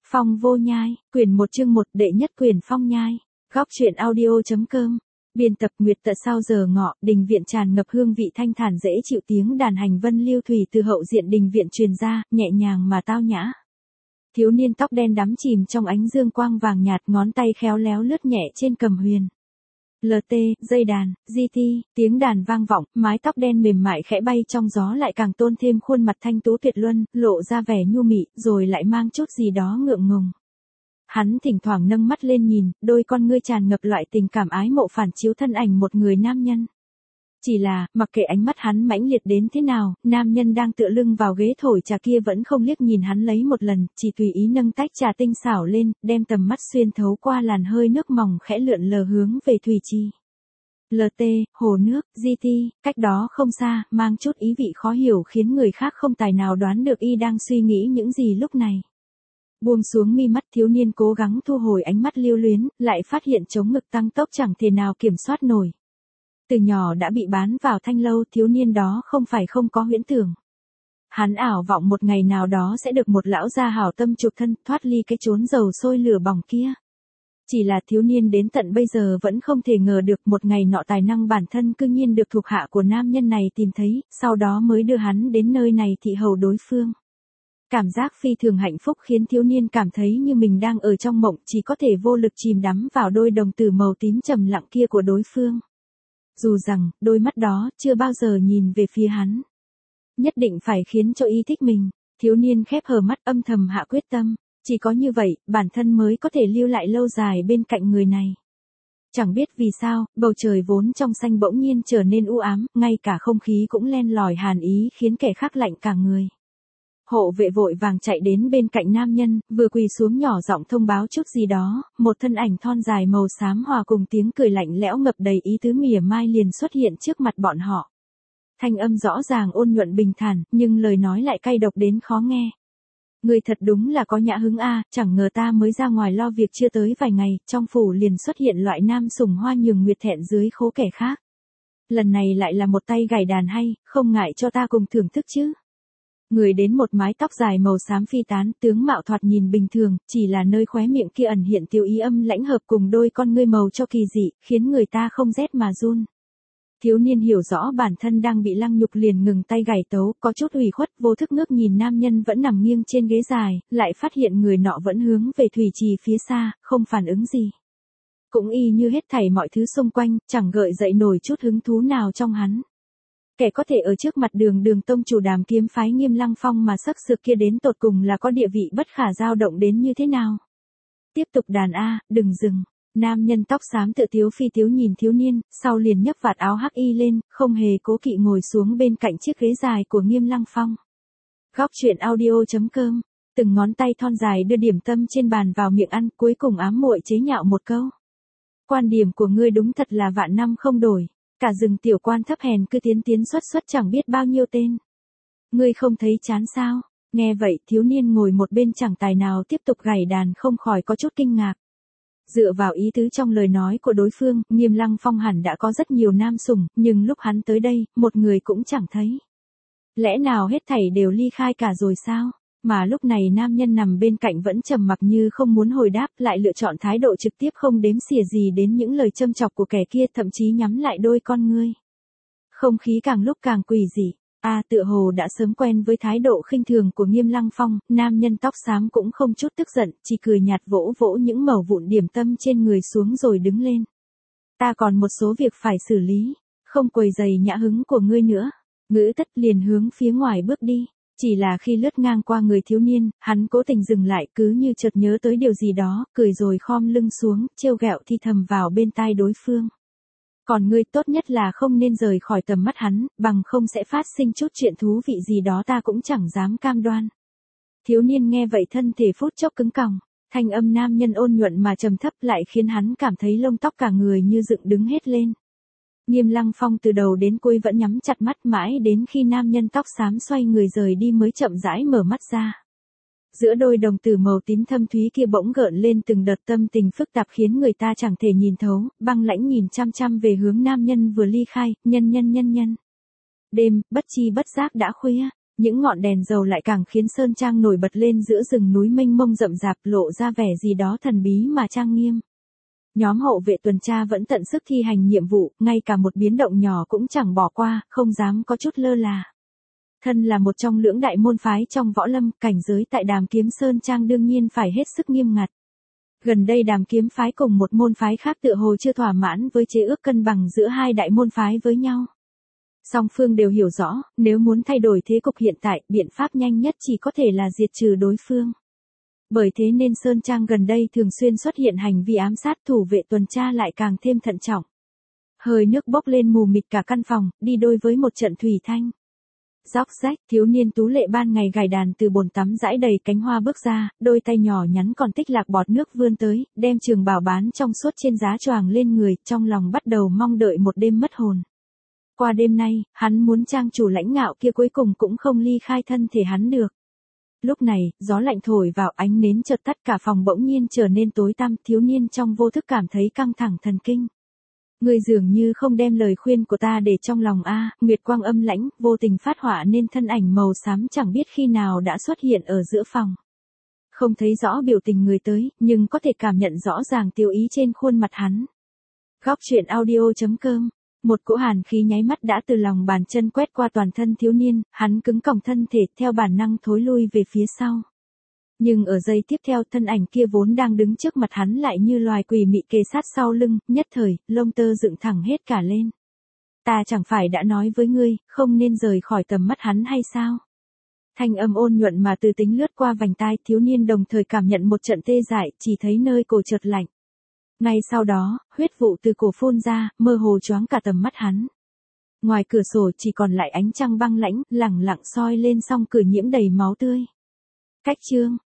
Phong vô nhai, quyển 1 chương 1 đệ nhất quyển Phong nhai. Góc truyện audio.com. Biên tập Nguyệt Tận. Sau giờ ngọ, đình viện tràn ngập hương vị thanh thản dễ chịu, tiếng đàn hành vân lưu thủy từ hậu diện đình viện truyền ra, nhẹ nhàng mà tao nhã. Thiếu niên tóc đen đắm chìm trong ánh dương quang vàng nhạt, ngón tay khéo léo lướt nhẹ trên cầm huyền. LT, dây đàn, GT, tiếng đàn vang vọng, mái tóc đen mềm mại khẽ bay trong gió lại càng tôn thêm khuôn mặt thanh tú tuyệt luân, lộ ra vẻ nhu mị, rồi lại mang chút gì đó ngượng ngùng. Hắn thỉnh thoảng nâng mắt lên nhìn, đôi con ngươi tràn ngập loại tình cảm ái mộ phản chiếu thân ảnh một người nam nhân. Chỉ là, mặc kệ ánh mắt hắn mãnh liệt đến thế nào, nam nhân đang tựa lưng vào ghế thổi trà kia vẫn không liếc nhìn hắn lấy một lần, chỉ tùy ý nâng tách trà tinh xảo lên, đem tầm mắt xuyên thấu qua làn hơi nước mỏng khẽ lượn lờ hướng về thủy trì. LT, hồ nước, GT, cách đó không xa, mang chút ý vị khó hiểu khiến người khác không tài nào đoán được y đang suy nghĩ những gì lúc này. Buông xuống mi mắt, thiếu niên cố gắng thu hồi ánh mắt lưu luyến, lại phát hiện chống ngực tăng tốc chẳng thể nào kiểm soát nổi. Từ nhỏ đã bị bán vào thanh lâu, thiếu niên đó không phải không có huyễn tưởng. Hắn ảo vọng một ngày nào đó sẽ được một lão gia hảo tâm chuộc thân, thoát ly cái chốn dầu sôi lửa bỏng kia. Chỉ là thiếu niên đến tận bây giờ vẫn không thể ngờ được một ngày nọ tài năng bản thân cư nhiên được thuộc hạ của nam nhân này tìm thấy, sau đó mới đưa hắn đến nơi này thị hầu đối phương. Cảm giác phi thường hạnh phúc khiến thiếu niên cảm thấy như mình đang ở trong mộng, chỉ có thể vô lực chìm đắm vào đôi đồng tử màu tím trầm lặng kia của đối phương. Dù rằng, đôi mắt đó chưa bao giờ nhìn về phía hắn. Nhất định phải khiến cho y thích mình, thiếu niên khép hờ mắt âm thầm hạ quyết tâm, chỉ có như vậy, bản thân mới có thể lưu lại lâu dài bên cạnh người này. Chẳng biết vì sao, bầu trời vốn trong xanh bỗng nhiên trở nên u ám, ngay cả không khí cũng len lỏi hàn ý khiến kẻ khác lạnh cả người. Hộ vệ vội vàng chạy đến bên cạnh nam nhân, vừa quỳ xuống nhỏ giọng thông báo chút gì đó, một thân ảnh thon dài màu xám hòa cùng tiếng cười lạnh lẽo ngập đầy ý tứ mỉa mai liền xuất hiện trước mặt bọn họ. Thanh âm rõ ràng ôn nhuận bình thản, nhưng lời nói lại cay độc đến khó nghe. Người thật đúng là có nhã hứng a, chẳng ngờ ta mới ra ngoài lo việc chưa tới vài ngày, trong phủ liền xuất hiện loại nam sủng hoa nhường nguyệt thẹn dưới khố kẻ khác. Lần này lại là một tay gảy đàn hay, không ngại cho ta cùng thưởng thức chứ. Người đến một mái tóc dài màu xám phi tán, tướng mạo thoạt nhìn bình thường, chỉ là nơi khóe miệng kia ẩn hiện tiêu ý âm lãnh hợp cùng đôi con ngươi màu cho kỳ dị, khiến người ta không rét mà run. Thiếu niên hiểu rõ bản thân đang bị lăng nhục liền ngừng tay gảy tấu, có chút ủy khuất, vô thức ngước nhìn nam nhân vẫn nằm nghiêng trên ghế dài, lại phát hiện người nọ vẫn hướng về thủy trì phía xa, không phản ứng gì. Cũng y như hết thảy mọi thứ xung quanh, chẳng gợi dậy nổi chút hứng thú nào trong hắn. Kẻ có thể ở trước mặt Đường tông chủ Đàm kiếm phái Nghiêm Lăng Phong mà sắc sược kia đến tột cùng là có địa vị bất khả dao động đến như thế nào. Tiếp tục đàn a, đừng dừng. Nam nhân tóc xám tự tiếu phi tiếu nhìn thiếu niên, sau liền nhấc vạt áo hắc y lên, không hề cố kỵ ngồi xuống bên cạnh chiếc ghế dài của Nghiêm Lăng Phong. Góc truyện audio.com. Từng ngón tay thon dài đưa điểm tâm trên bàn vào miệng ăn, cuối cùng ám muội chế nhạo một câu. Quan điểm của ngươi đúng thật là vạn năm không đổi. Cả rừng tiểu quan thấp hèn cứ tiến xuất chẳng biết bao nhiêu tên. Ngươi không thấy chán sao? Nghe vậy, thiếu niên ngồi một bên chẳng tài nào tiếp tục gảy đàn không khỏi có chút kinh ngạc. Dựa vào ý tứ trong lời nói của đối phương, Nghiêm Lăng Phong hẳn đã có rất nhiều nam sủng, nhưng lúc hắn tới đây, một người cũng chẳng thấy. Lẽ nào hết thảy đều ly khai cả rồi sao? Mà lúc này nam nhân nằm bên cạnh vẫn trầm mặc như không muốn hồi đáp, lại lựa chọn thái độ trực tiếp không đếm xỉa gì đến những lời châm chọc của kẻ kia, thậm chí nhắm lại đôi con ngươi. Không khí càng lúc càng quỷ dị. Tựa hồ đã sớm quen với thái độ khinh thường của Nghiêm Lăng Phong, nam nhân tóc xám cũng không chút tức giận, chỉ cười nhạt vỗ vỗ những mẩu vụn điểm tâm trên người xuống rồi đứng lên. Ta còn một số việc phải xử lý, không quấy rầy nhã hứng của ngươi nữa. Ngữ tất liền hướng phía ngoài bước đi. Chỉ là khi lướt ngang qua người thiếu niên, hắn cố tình dừng lại, cứ như chợt nhớ tới điều gì đó, cười rồi khom lưng xuống, trêu ghẹo thì thầm vào bên tai đối phương. Còn ngươi tốt nhất là không nên rời khỏi tầm mắt hắn, bằng không sẽ phát sinh chút chuyện thú vị gì đó ta cũng chẳng dám cam đoan. Thiếu niên nghe vậy thân thể phút chốc cứng còng, thanh âm nam nhân ôn nhuận mà trầm thấp lại khiến hắn cảm thấy lông tóc cả người như dựng đứng hết lên. Nghiêm Lăng Phong từ đầu đến cuối vẫn nhắm chặt mắt mãi đến khi nam nhân tóc xám xoay người rời đi mới chậm rãi mở mắt ra. Giữa đôi đồng tử màu tím thâm thúy kia bỗng gợn lên từng đợt tâm tình phức tạp khiến người ta chẳng thể nhìn thấu, băng lãnh nhìn chăm chăm về hướng nam nhân vừa ly khai, nhân. Đêm, bất chi bất giác đã khuya, Những ngọn đèn dầu lại càng khiến sơn trang nổi bật lên giữa rừng núi mênh mông rậm rạp, lộ ra vẻ gì đó thần bí mà trang nghiêm. Nhóm hộ vệ tuần tra vẫn tận sức thi hành nhiệm vụ, ngay cả một biến động nhỏ cũng chẳng bỏ qua, không dám có chút lơ là. Thân là một trong lưỡng đại môn phái trong võ lâm, cảnh giới tại Đàm Kiếm Sơn Trang đương nhiên phải hết sức nghiêm ngặt. Gần đây Đàm Kiếm phái cùng một môn phái khác tựa hồ chưa thỏa mãn với chế ước cân bằng giữa hai đại môn phái với nhau. Song phương đều hiểu rõ, nếu muốn thay đổi thế cục hiện tại, biện pháp nhanh nhất chỉ có thể là diệt trừ đối phương. Bởi thế nên Sơn Trang gần đây thường xuyên xuất hiện hành vi ám sát, thủ vệ tuần tra lại càng thêm thận trọng. Hơi nước bốc lên mù mịt cả căn phòng, đi đôi với một trận thủy thanh. Róc rách, thiếu niên tú lệ ban ngày gài đàn từ bồn tắm rãi đầy cánh hoa bước ra, đôi tay nhỏ nhắn còn tích lạc bọt nước vươn tới, đem trường bào bán trong suốt trên giá choàng lên người, trong lòng bắt đầu mong đợi một đêm mất hồn. Qua đêm nay, hắn muốn trang chủ lãnh ngạo kia cuối cùng cũng không ly khai thân thể hắn được. Lúc này, gió lạnh thổi vào, ánh nến chợt tắt, cả phòng bỗng nhiên trở nên tối tăm, thiếu niên trong vô thức cảm thấy căng thẳng thần kinh. Ngươi dường như không đem lời khuyên của ta để trong lòng a. Nguyệt quang âm lãnh, vô tình phát họa nên thân ảnh màu xám chẳng biết khi nào đã xuất hiện ở giữa phòng. Không thấy rõ biểu tình người tới, nhưng có thể cảm nhận rõ ràng tiêu ý trên khuôn mặt hắn. Góc truyện audio.com. Một cỗ hàn khí nháy mắt đã từ lòng bàn chân quét qua toàn thân thiếu niên, hắn cứng còng thân thể theo bản năng thối lui về phía sau. Nhưng ở giây tiếp theo, thân ảnh kia vốn đang đứng trước mặt hắn lại như loài quỷ mị kề sát sau lưng, nhất thời, lông tơ dựng thẳng hết cả lên. Ta chẳng phải đã nói với ngươi, không nên rời khỏi tầm mắt hắn hay sao? Thanh âm ôn nhuận mà từ tính lướt qua vành tai, thiếu niên đồng thời cảm nhận một trận tê dại, chỉ thấy nơi cổ chợt lạnh. Ngay sau đó, huyết vụ từ cổ phun ra, mơ hồ choáng cả tầm mắt hắn. Ngoài cửa sổ chỉ còn lại ánh trăng băng lãnh, lẳng lặng soi lên song cửa nhiễm đầy máu tươi. Cách chương